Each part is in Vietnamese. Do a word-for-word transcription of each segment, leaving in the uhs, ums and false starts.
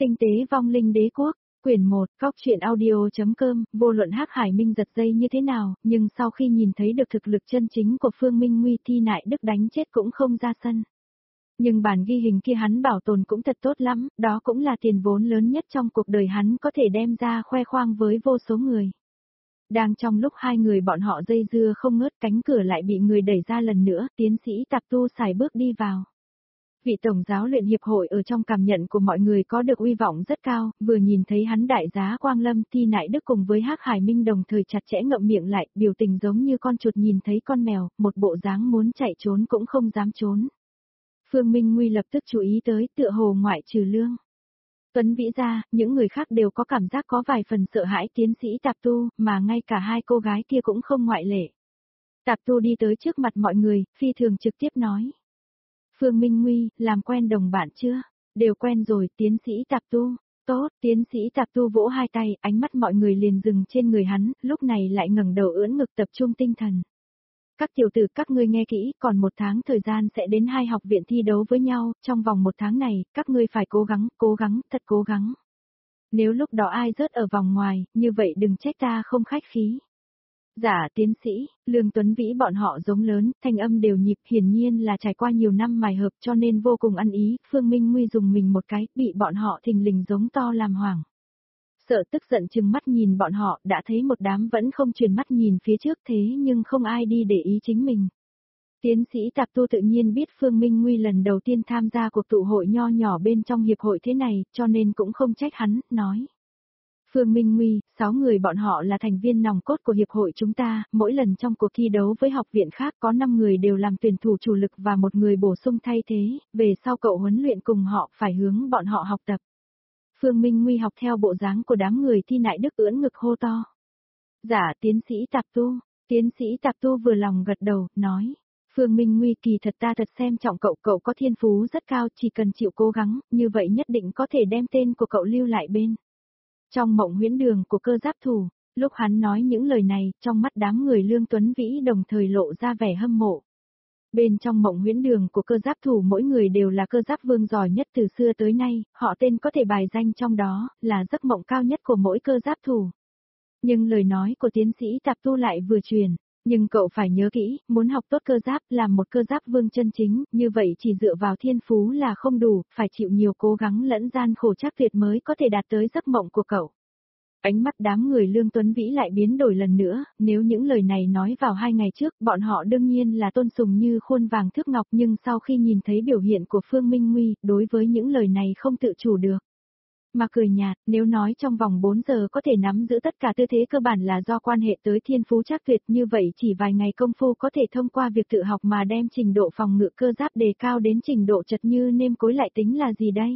Tinh tế vong linh đế quốc, quyển một, Cóc truyện audio.com, vô luận Hắc Hải Minh giật dây như thế nào, nhưng sau khi nhìn thấy được thực lực chân chính của Phương Minh Nguy, Thi Nại Đức đánh chết cũng không ra sân. Nhưng bản ghi hình kia hắn bảo tồn cũng thật tốt lắm, đó cũng là tiền vốn lớn nhất trong cuộc đời hắn có thể đem ra khoe khoang với vô số người. Đang trong lúc hai người bọn họ dây dưa không ngớt, cánh cửa lại bị người đẩy ra lần nữa, tiến sĩ Tạp Tu xài bước đi vào. Vị tổng giáo luyện hiệp hội ở trong cảm nhận của mọi người có được uy vọng rất cao, vừa nhìn thấy hắn đại giá Quang Lâm, Thi Nại Đức cùng với Hắc Hải Minh đồng thời chặt chẽ ngậm miệng lại, biểu tình giống như con chuột nhìn thấy con mèo, một bộ dáng muốn chạy trốn cũng không dám trốn. Phương Minh Nguy lập tức chú ý tới, tựa hồ ngoại trừ Lương Tuấn Vĩ ra, những người khác đều có cảm giác có vài phần sợ hãi tiến sĩ Tạp Tu, mà ngay cả hai cô gái kia cũng không ngoại lệ. Tạp Tu đi tới trước mặt mọi người, phi thường trực tiếp nói. Phương Minh Nguy, làm quen đồng bạn chưa? Đều quen rồi, tiến sĩ Tạp Tu. Tốt, tiến sĩ Tạp Tu vỗ hai tay, ánh mắt mọi người liền dừng trên người hắn, lúc này lại ngẩng đầu ưỡn ngực tập trung tinh thần. Các tiểu tử các ngươi nghe kỹ, còn một tháng thời gian sẽ đến hai học viện thi đấu với nhau, trong vòng một tháng này, các ngươi phải cố gắng, cố gắng, thật cố gắng. Nếu lúc đó ai rớt ở vòng ngoài, như vậy đừng trách ta không khách khí. Dạ tiến sĩ, Lương Tuấn Vĩ bọn họ giống lớn, thanh âm đều nhịp, hiển nhiên là trải qua nhiều năm mài hợp cho nên vô cùng ăn ý, Phương Minh Nguy dùng mình một cái, bị bọn họ thình lình giống to làm hoảng. Sợ tức giận chừng mắt nhìn bọn họ, đã thấy một đám vẫn không chuyển mắt nhìn phía trước thế nhưng không ai đi để ý chính mình. Tiến sĩ Tạp Tu tự nhiên biết Phương Minh Nguy lần đầu tiên tham gia cuộc tụ hội nho nhỏ bên trong hiệp hội thế này, cho nên cũng không trách hắn, nói. Phương Minh Nguy, sáu người bọn họ là thành viên nòng cốt của hiệp hội chúng ta, mỗi lần trong cuộc thi đấu với học viện khác có năm người đều làm tuyển thủ chủ lực và một người bổ sung thay thế, về sau cậu huấn luyện cùng họ phải hướng bọn họ học tập. Phương Minh Nguy học theo bộ dáng của đám người Thi Nại Đức ưỡn ngực hô to. Dạ tiến sĩ Tạp Tu, tiến sĩ Tạp Tu vừa lòng gật đầu, nói. Phương Minh Nguy kỳ thật ta thật xem trọng cậu, cậu có thiên phú rất cao, chỉ cần chịu cố gắng, như vậy nhất định có thể đem tên của cậu lưu lại bên. Trong mộng huyễn đường của Cơ Giáp Thủ, lúc hắn nói những lời này, trong mắt đám người Lương Tuấn Vĩ đồng thời lộ ra vẻ hâm mộ. Bên trong mộng huyễn đường của Cơ Giáp Thủ mỗi người đều là cơ giáp vương giỏi nhất từ xưa tới nay, họ tên có thể bài danh trong đó, là giấc mộng cao nhất của mỗi cơ giáp thủ. Nhưng lời nói của tiến sĩ Tạp Tu lại vừa truyền, nhưng cậu phải nhớ kỹ, muốn học tốt cơ giáp, làm một cơ giáp vương chân chính, như vậy chỉ dựa vào thiên phú là không đủ, phải chịu nhiều cố gắng lẫn gian khổ chắc tuyệt mới có thể đạt tới giấc mộng của cậu. Ánh mắt đám người Lương Tuấn Vĩ lại biến đổi lần nữa, nếu những lời này nói vào hai ngày trước, bọn họ đương nhiên là tôn sùng như khuôn vàng thước ngọc, nhưng sau khi nhìn thấy biểu hiện của Phương Minh Nguy, đối với những lời này không tự chủ được. Mà cười nhạt, nếu nói trong vòng bốn giờ có thể nắm giữ tất cả tư thế cơ bản là do quan hệ tới thiên phú chắc tuyệt, như vậy chỉ vài ngày công phu có thể thông qua việc tự học mà đem trình độ phòng ngự cơ giáp đề cao đến trình độ chật như nêm cối lại tính là gì đây?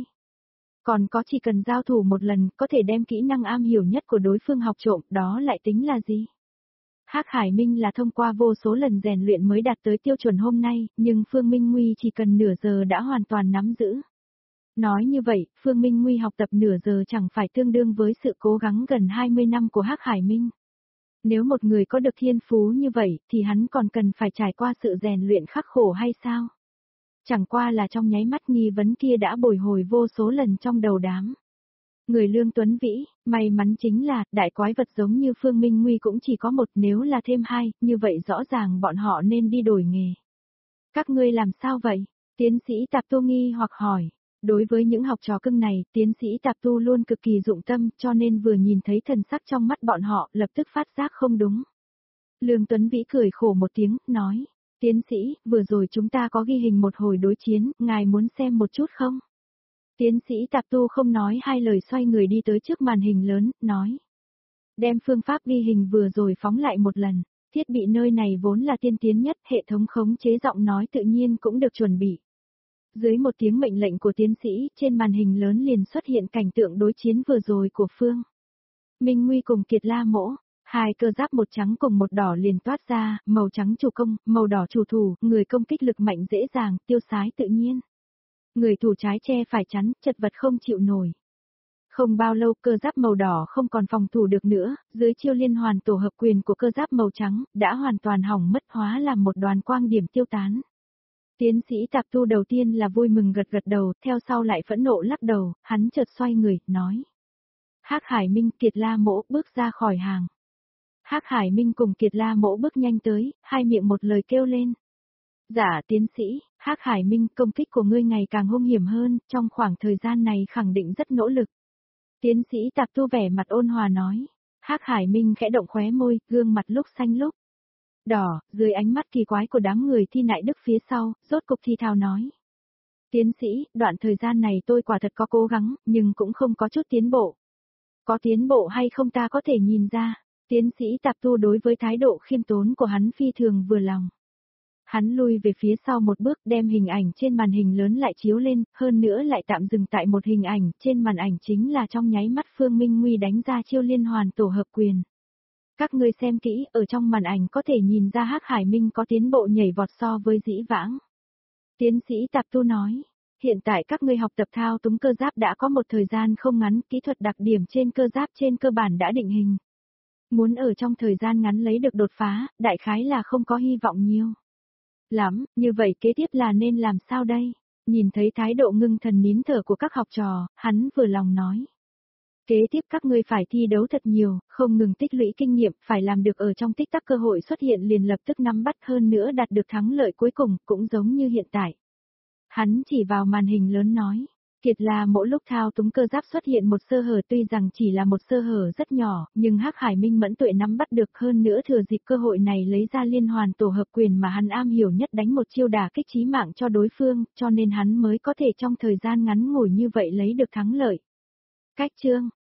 Còn có chỉ cần giao thủ một lần, có thể đem kỹ năng am hiểu nhất của đối phương học trộm, đó lại tính là gì? Hắc Hải Minh là thông qua vô số lần rèn luyện mới đạt tới tiêu chuẩn hôm nay, nhưng Phương Minh Nguy chỉ cần nửa giờ đã hoàn toàn nắm giữ. Nói như vậy, Phương Minh Nguy học tập nửa giờ chẳng phải tương đương với sự cố gắng gần hai mươi năm của Hắc Hải Minh. Nếu một người có được thiên phú như vậy, thì hắn còn cần phải trải qua sự rèn luyện khắc khổ hay sao? Chẳng qua là trong nháy mắt nghi vấn kia đã bồi hồi vô số lần trong đầu đám. Người Lương Tuấn Vĩ, may mắn chính là, đại quái vật giống như Phương Minh Nguy cũng chỉ có một, nếu là thêm hai, như vậy rõ ràng bọn họ nên đi đổi nghề. Các ngươi làm sao vậy? Tiến sĩ Tạp Tu nghi hoặc hỏi. Đối với những học trò cưng này, tiến sĩ Tạp Tu luôn cực kỳ dụng tâm, cho nên vừa nhìn thấy thần sắc trong mắt bọn họ, lập tức phát giác không đúng. Lương Tuấn Vĩ cười khổ một tiếng, nói. Tiến sĩ, vừa rồi chúng ta có ghi hình một hồi đối chiến, ngài muốn xem một chút không? Tiến sĩ Tạp Tu không nói hai lời xoay người đi tới trước màn hình lớn, nói. Đem phương pháp ghi hình vừa rồi phóng lại một lần, thiết bị nơi này vốn là tiên tiến nhất, hệ thống khống chế giọng nói tự nhiên cũng được chuẩn bị. Dưới một tiếng mệnh lệnh của tiến sĩ, trên màn hình lớn liền xuất hiện cảnh tượng đối chiến vừa rồi của Phương Minh Nguy cùng Kiệt La Mỗ. Hai cơ giáp một trắng cùng một đỏ liền toát ra, màu trắng chủ công, màu đỏ chủ thủ, người công kích lực mạnh dễ dàng, tiêu sái tự nhiên. Người thủ trái che phải chắn, chật vật không chịu nổi. Không bao lâu cơ giáp màu đỏ không còn phòng thủ được nữa, dưới chiêu liên hoàn tổ hợp quyền của cơ giáp màu trắng, đã hoàn toàn hỏng mất hóa làm một đoàn quang điểm tiêu tán. Tiến sĩ Tạp Tu đầu tiên là vui mừng gật gật đầu, theo sau lại phẫn nộ lắc đầu, hắn chợt xoay người, nói. Hắc Hải Minh, Kiệt La Mỗ bước ra khỏi hàng. Hắc Hải Minh cùng Kiệt La Mỗ bước nhanh tới, hai miệng một lời kêu lên. Dạ tiến sĩ, Hắc Hải Minh, công kích của ngươi ngày càng hung hiểm hơn, trong khoảng thời gian này khẳng định rất nỗ lực. Tiến sĩ Tạp Tu vẻ mặt ôn hòa nói. Hắc Hải Minh khẽ động khóe môi, gương mặt lúc xanh lúc đỏ, dưới ánh mắt kỳ quái của đám người Thi Nại Đức phía sau, rốt cục thi thào nói. Tiến sĩ, đoạn thời gian này tôi quả thật có cố gắng, nhưng cũng không có chút tiến bộ. Có tiến bộ hay không ta có thể nhìn ra, tiến sĩ Tạp Tu đối với thái độ khiêm tốn của hắn phi thường vừa lòng. Hắn lui về phía sau một bước đem hình ảnh trên màn hình lớn lại chiếu lên, hơn nữa lại tạm dừng tại một hình ảnh, trên màn ảnh chính là trong nháy mắt Phương Minh Nguy đánh ra chiêu liên hoàn tổ hợp quyền. Các ngươi xem kỹ, ở trong màn ảnh có thể nhìn ra Hắc Hải Minh có tiến bộ nhảy vọt so với dĩ vãng. Tiến sĩ Tạp Tu nói, hiện tại các ngươi học tập thao túng cơ giáp đã có một thời gian không ngắn, kỹ thuật đặc điểm trên cơ giáp trên cơ bản đã định hình. Muốn ở trong thời gian ngắn lấy được đột phá, đại khái là không có hy vọng nhiều. Lắm, như vậy kế tiếp là nên làm sao đây? Nhìn thấy thái độ ngưng thần nín thở của các học trò, hắn vừa lòng nói. Kế tiếp các ngươi phải thi đấu thật nhiều, không ngừng tích lũy kinh nghiệm, phải làm được ở trong tích tắc cơ hội xuất hiện liền lập tức nắm bắt hơn nữa đạt được thắng lợi cuối cùng, cũng giống như hiện tại. Hắn chỉ vào màn hình lớn nói, Kiệt La mỗi lúc thao túng cơ giáp xuất hiện một sơ hở, tuy rằng chỉ là một sơ hở rất nhỏ, nhưng Hắc Hải Minh mẫn tuệ nắm bắt được, hơn nữa thừa dịp cơ hội này lấy ra liên hoàn tổ hợp quyền mà hắn am hiểu nhất đánh một chiêu đả kích chí mạng cho đối phương, cho nên hắn mới có thể trong thời gian ngắn ngủi như vậy lấy được thắng lợi. Cách chương